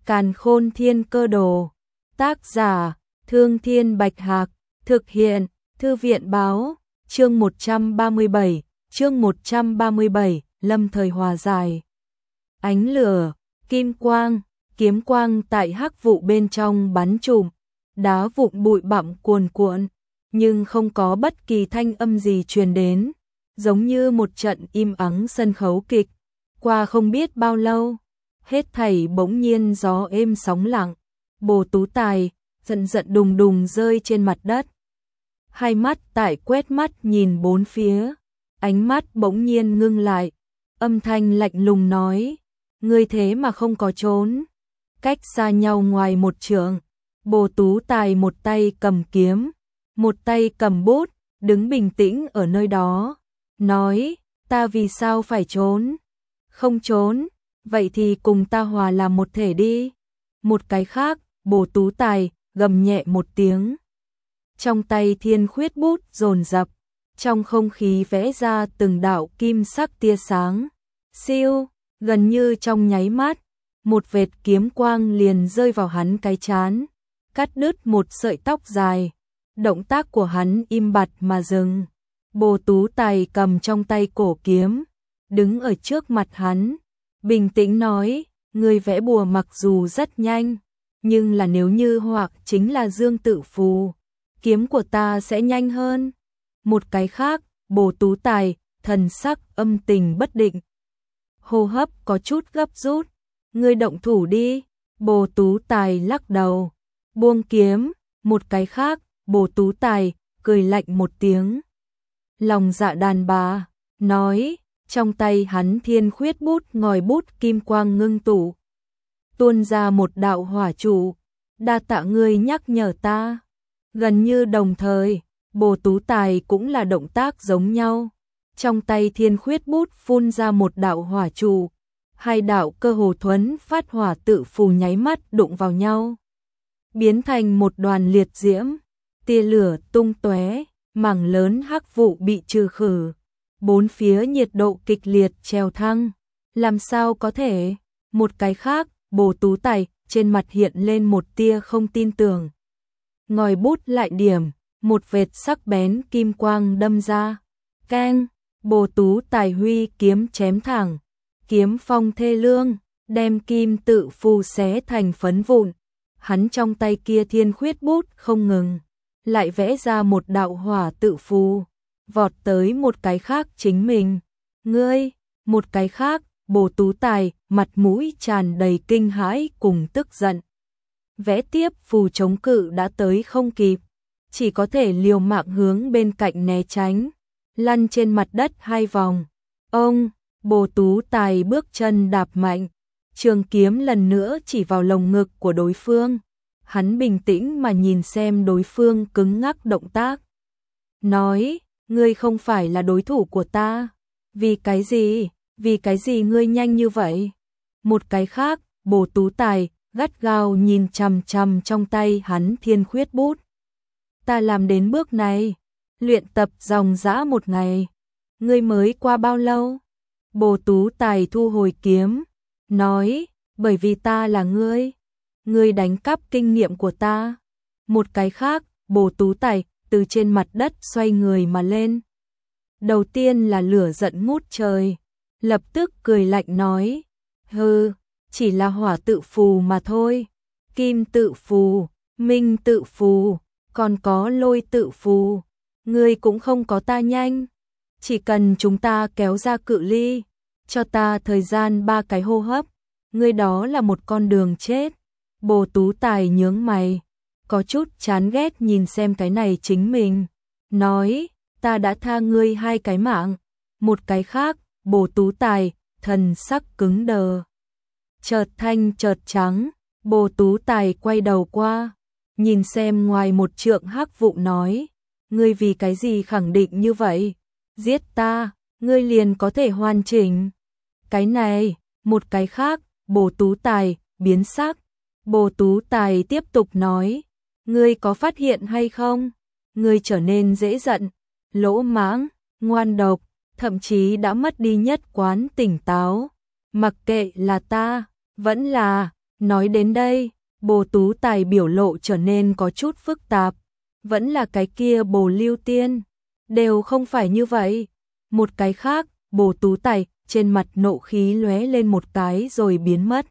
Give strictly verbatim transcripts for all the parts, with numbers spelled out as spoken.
Càn Khôn Thiên Cơ Đồ. Tác giả: Thương Thiên Bạch Hạc. Thực hiện: Thư viện báo. Chương một trăm ba mươi bảy, chương một trăm ba mươi bảy, lâm thời hòa giải. Ánh lửa, kim quang, kiếm quang tại hắc vụ bên trong bắn trùm, đá vụn bụi bặm cuồn cuộn, nhưng không có bất kỳ thanh âm gì truyền đến, giống như một trận im ắng sân khấu kịch. Qua không biết bao lâu, hết thảy bỗng nhiên gió êm sóng lặng, Bồ Tú Tài giận giận đùng đùng rơi trên mặt đất. Hai mắt tại quét mắt nhìn bốn phía, ánh mắt bỗng nhiên ngưng lại, âm thanh lạnh lùng nói: "Ngươi thế mà không có trốn." Cách xa nhau ngoài một trượng, Bồ Tú Tài một tay cầm kiếm, một tay cầm bút, đứng bình tĩnh ở nơi đó, nói: "Ta vì sao phải trốn? Không trốn, vậy thì cùng ta hòa làm một thể đi." Một cái khác, Bồ Tú Tài gầm nhẹ một tiếng. Trong tay thiên khuyết bút dồn dập, trong không khí vẽ ra từng đạo kim sắc tia sáng. Siêu, gần như trong nháy mắt, một vệt kiếm quang liền rơi vào hắn cái trán, cắt đứt một sợi tóc dài. Động tác của hắn im bặt mà dừng. Bồ Tú Tài cầm trong tay cổ kiếm, đứng ở trước mặt hắn, bình tĩnh nói: "Ngươi vẽ bùa mặc dù rất nhanh, nhưng là nếu như hoặc chính là dương tự phù, kiếm của ta sẽ nhanh hơn." Một cái khác, Bồ Tú Tài thần sắc âm tình bất định, hô hấp có chút gấp rút. "Ngươi động thủ đi." Bồ Tú Tài lắc đầu, buông kiếm. Một cái khác, Bồ Tú Tài cười lạnh một tiếng. Lòng dạ đàn bà, nói. Trong tay hắn thiên khuyết bút ngòi bút kim quang ngưng tụ, tuôn ra một đạo hỏa trụ. "Đa tạ ngươi nhắc nhở ta." Gần như đồng thời, Bồ Tú Tài cũng là động tác giống nhau. Trong tay thiên khuyết bút phun ra một đạo hỏa trụ, hai đạo cơ hồ thuấn phát hỏa tự phù nháy mắt đụng vào nhau, biến thành một đoàn liệt diễm, tia lửa tung tóe, mảng lớn hắc vụ bị trừ khử. Bốn phía nhiệt độ kịch liệt trèo thăng. Làm sao có thể? Một cái khác, Bồ Tú Tài trên mặt hiện lên một tia không tin tưởng. Ngòi bút lại điểm, một vệt sắc bén kim quang đâm ra. Keng, Bồ Tú Tài huy kiếm chém thẳng, kiếm phong thê lương, đem kim tự phù xé thành phấn vụn. Hắn trong tay kia thiên khuyết bút không ngừng, lại vẽ ra một đạo hỏa tự phù, vọt tới một cái khác chính mình. "Ngươi!" Một cái khác, Bồ Tú Tài mặt mũi tràn đầy kinh hãi cùng tức giận. Vẽ tiếp phù chống cự đã tới không kịp, chỉ có thể liều mạng hướng bên cạnh né tránh, lăn trên mặt đất hai vòng. Ông, Bồ Tú Tài bước chân đạp mạnh, trường kiếm lần nữa chỉ vào lồng ngực của đối phương. Hắn bình tĩnh mà nhìn xem đối phương cứng ngắc động tác, nói: "Ngươi không phải là đối thủ của ta." "Vì cái gì? Vì cái gì ngươi nhanh như vậy?" Một cái khác, Bồ Tú Tài gắt gao nhìn chằm chằm trong tay hắn thiên khuyết bút. "Ta làm đến bước này, luyện tập dòng dã một ngày. Ngươi mới qua bao lâu?" Bồ Tú Tài thu hồi kiếm, nói: "Bởi vì ta là ngươi. Ngươi đánh cắp kinh nghiệm của ta." Một cái khác, Bồ Tú Tài từ trên mặt đất xoay người mà lên. Đầu tiên là lửa giận ngút trời, lập tức cười lạnh nói: "Hừ, chỉ là hỏa tự phù mà thôi. Kim tự phù, minh tự phù, còn có lôi tự phù. Ngươi cũng không có ta nhanh. Chỉ cần chúng ta kéo ra cự ly, cho ta thời gian ba cái hô hấp, ngươi đó là một con đường chết." Bồ Tú Tài nhướng mày, có chút chán ghét nhìn xem cái này chính mình, nói: "Ta đã tha ngươi hai cái mạng." Một cái khác, Bồ Tú Tài thần sắc cứng đờ, chợt thanh chợt trắng. Bồ Tú Tài quay đầu qua, nhìn xem ngoài một trượng hắc vụ nói: "Ngươi vì cái gì khẳng định như vậy? Giết ta, ngươi liền có thể hoàn chỉnh." Cái này, một cái khác, Bồ Tú Tài biến sắc. Bồ Tú Tài tiếp tục nói: "Ngươi có phát hiện hay không? Ngươi trở nên dễ giận, lỗ mãng, ngoan độc, thậm chí đã mất đi nhất quán tỉnh táo. Mặc kệ là ta, vẫn là Nói đến đây, Bồ Tú Tài biểu lộ trở nên có chút phức tạp. Vẫn là cái kia Bồ Lưu Tiên. Đều không phải như vậy. Một cái khác, Bồ Tú Tài, trên mặt nộ khí lóe lên một cái rồi biến mất.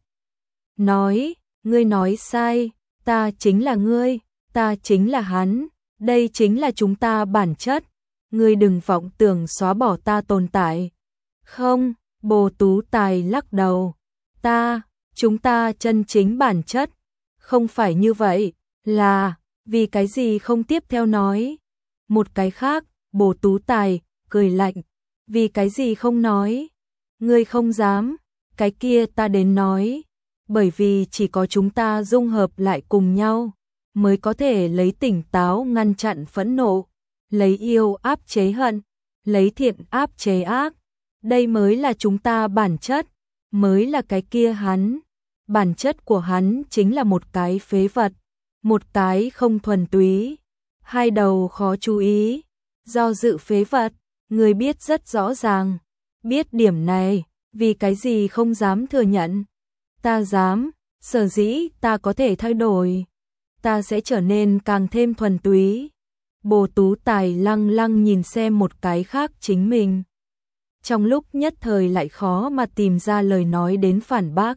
Nói, ngươi nói sai, ta chính là ngươi, ta chính là hắn, đây chính là chúng ta bản chất. Ngươi đừng vọng tưởng xóa bỏ ta tồn tại. Không, Bồ Tú Tài lắc đầu. Ta, chúng ta chân chính bản chất. Không phải như vậy, là, vì cái gì không tiếp theo nói. Một cái khác, Bồ Tú Tài, cười lạnh. Vì cái gì không nói? Ngươi không dám, cái kia ta đến nói. Bởi vì chỉ có chúng ta dung hợp lại cùng nhau, mới có thể lấy tỉnh táo ngăn chặn phẫn nộ, lấy yêu áp chế hận, lấy thiện áp chế ác. Đây mới là chúng ta bản chất, mới là cái kia hắn. Bản chất của hắn chính là một cái phế vật, một cái không thuần túy, hai đầu khó chú ý, do dự phế vật. Người biết rất rõ ràng, biết điểm này, vì cái gì không dám thừa nhận. Ta dám, sở dĩ ta có thể thay đổi, ta sẽ trở nên càng thêm thuần túy. Bồ Tú Tài lăng lăng nhìn xem một cái khác chính mình. Trong lúc nhất thời lại khó mà tìm ra lời nói đến phản bác.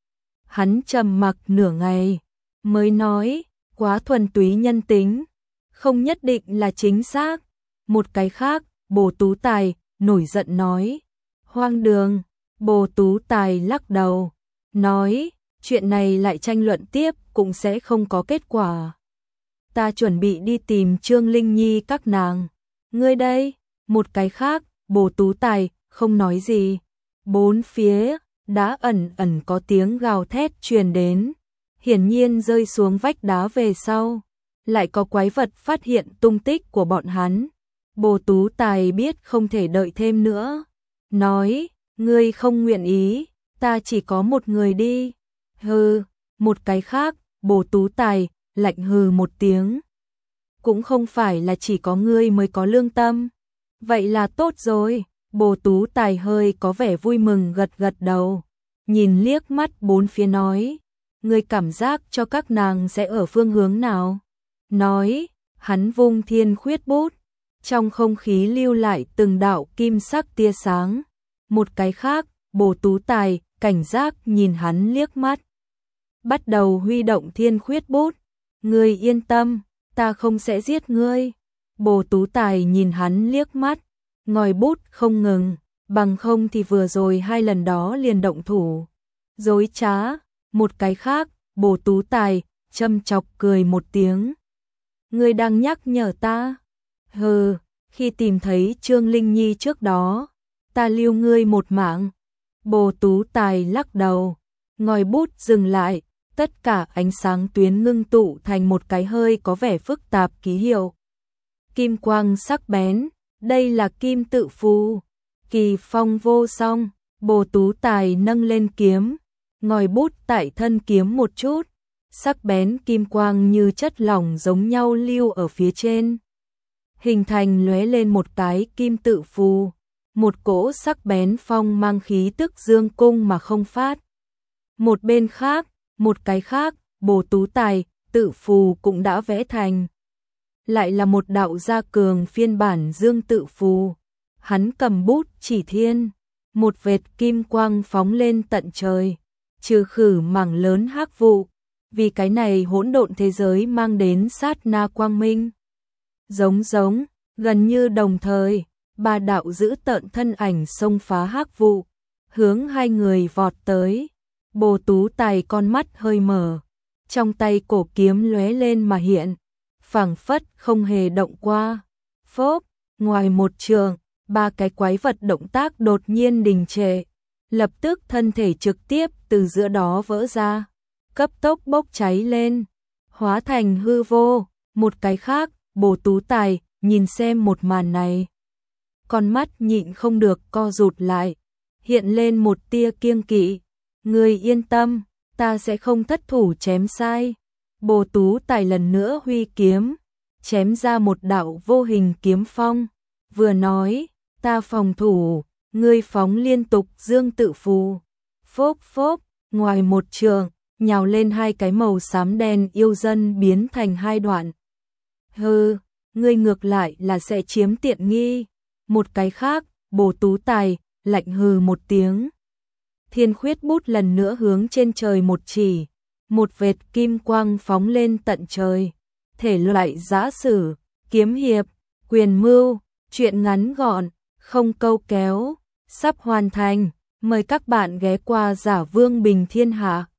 Hắn trầm mặc nửa ngày, mới nói, quá thuần túy nhân tính, không nhất định là chính xác. Một cái khác, Bồ Tú Tài, nổi giận nói, hoang đường. Bồ Tú Tài lắc đầu, nói, chuyện này lại tranh luận tiếp cũng sẽ không có kết quả. Ta chuẩn bị đi tìm Trương Linh Nhi các nàng. Ngươi đây, một cái khác, Bồ Tú Tài, không nói gì. Bốn phía, đã ẩn ẩn có tiếng gào thét truyền đến. Hiển nhiên rơi xuống vách đá về sau. Lại có quái vật phát hiện tung tích của bọn hắn. Bồ Tú Tài biết không thể đợi thêm nữa. Nói, ngươi không nguyện ý, ta chỉ có một người đi. Hừ, một cái khác, Bồ Tú Tài, lạnh hừ một tiếng. Cũng không phải là chỉ có ngươi mới có lương tâm. Vậy là tốt rồi. Bồ Tú Tài hơi có vẻ vui mừng gật gật đầu. Nhìn liếc mắt bốn phía nói, ngươi cảm giác cho các nàng sẽ ở phương hướng nào? Nói, hắn vung thiên khuyết bút. Trong không khí lưu lại từng đạo kim sắc tia sáng. Một cái khác, Bồ Tú Tài, cảnh giác nhìn hắn liếc mắt. Bắt đầu huy động thiên khuyết bút. Ngươi yên tâm, ta không sẽ giết ngươi. Bồ Tú Tài nhìn hắn liếc mắt, ngòi bút không ngừng, bằng không thì vừa rồi hai lần đó liền động thủ. Dối trá, một cái khác, Bồ Tú Tài, châm chọc cười một tiếng. Ngươi đang nhắc nhở ta? Hừ, khi tìm thấy Trương Linh Nhi trước đó, ta lưu ngươi một mạng. Bồ Tú Tài lắc đầu, ngòi bút dừng lại, tất cả ánh sáng tuyến ngưng tụ thành một cái hơi có vẻ phức tạp ký hiệu. Kim quang sắc bén, đây là kim tự phù. Kỳ phong vô song, Bồ Tú Tài nâng lên kiếm, ngòi bút tại thân kiếm một chút, sắc bén kim quang như chất lỏng giống nhau lưu ở phía trên. Hình thành lóe lên một cái kim tự phù, một cỗ sắc bén phong mang khí tức dương cung mà không phát. Một bên khác, một cái khác, Bồ Tú Tài, tự phù cũng đã vẽ thành. Lại là một đạo gia cường phiên bản dương tự phù. Hắn cầm bút chỉ thiên, một vệt kim quang phóng lên tận trời, trừ khử mảng lớn hắc vụ, vì cái này hỗn độn thế giới mang đến sát na quang minh. Giống giống, gần như đồng thời, ba đạo giữ tợn thân ảnh xông phá hắc vụ, hướng hai người vọt tới. Bồ Tú Tài con mắt hơi mở, trong tay cổ kiếm lóe lên mà hiện, phảng phất không hề động qua. Phốp, ngoài một trường, ba cái quái vật động tác đột nhiên đình trệ, lập tức thân thể trực tiếp từ giữa đó vỡ ra, cấp tốc bốc cháy lên, hóa thành hư vô. Một cái khác, Bồ Tú Tài, nhìn xem một màn này, con mắt nhịn không được co rụt lại, hiện lên một tia kiêng kỵ. Ngươi yên tâm, ta sẽ không thất thủ chém sai. Bồ Tú Tài lần nữa huy kiếm, chém ra một đạo vô hình kiếm phong, vừa nói, ta phòng thủ, ngươi phóng liên tục dương tự phù. Phốp phốp, ngoài một trường, nhào lên hai cái màu xám đen yêu dân biến thành hai đoạn. Hừ, ngươi ngược lại là sẽ chiếm tiện nghi. Một cái khác, Bồ Tú Tài, lạnh hừ một tiếng. Thiên khuyết bút lần nữa hướng trên trời một chỉ, một vệt kim quang phóng lên tận trời. Thể loại giã sử, kiếm hiệp, quyền mưu, truyện ngắn gọn, không câu kéo, sắp hoàn thành. Mời các bạn ghé qua Giả Vương Bình Thiên Hạ.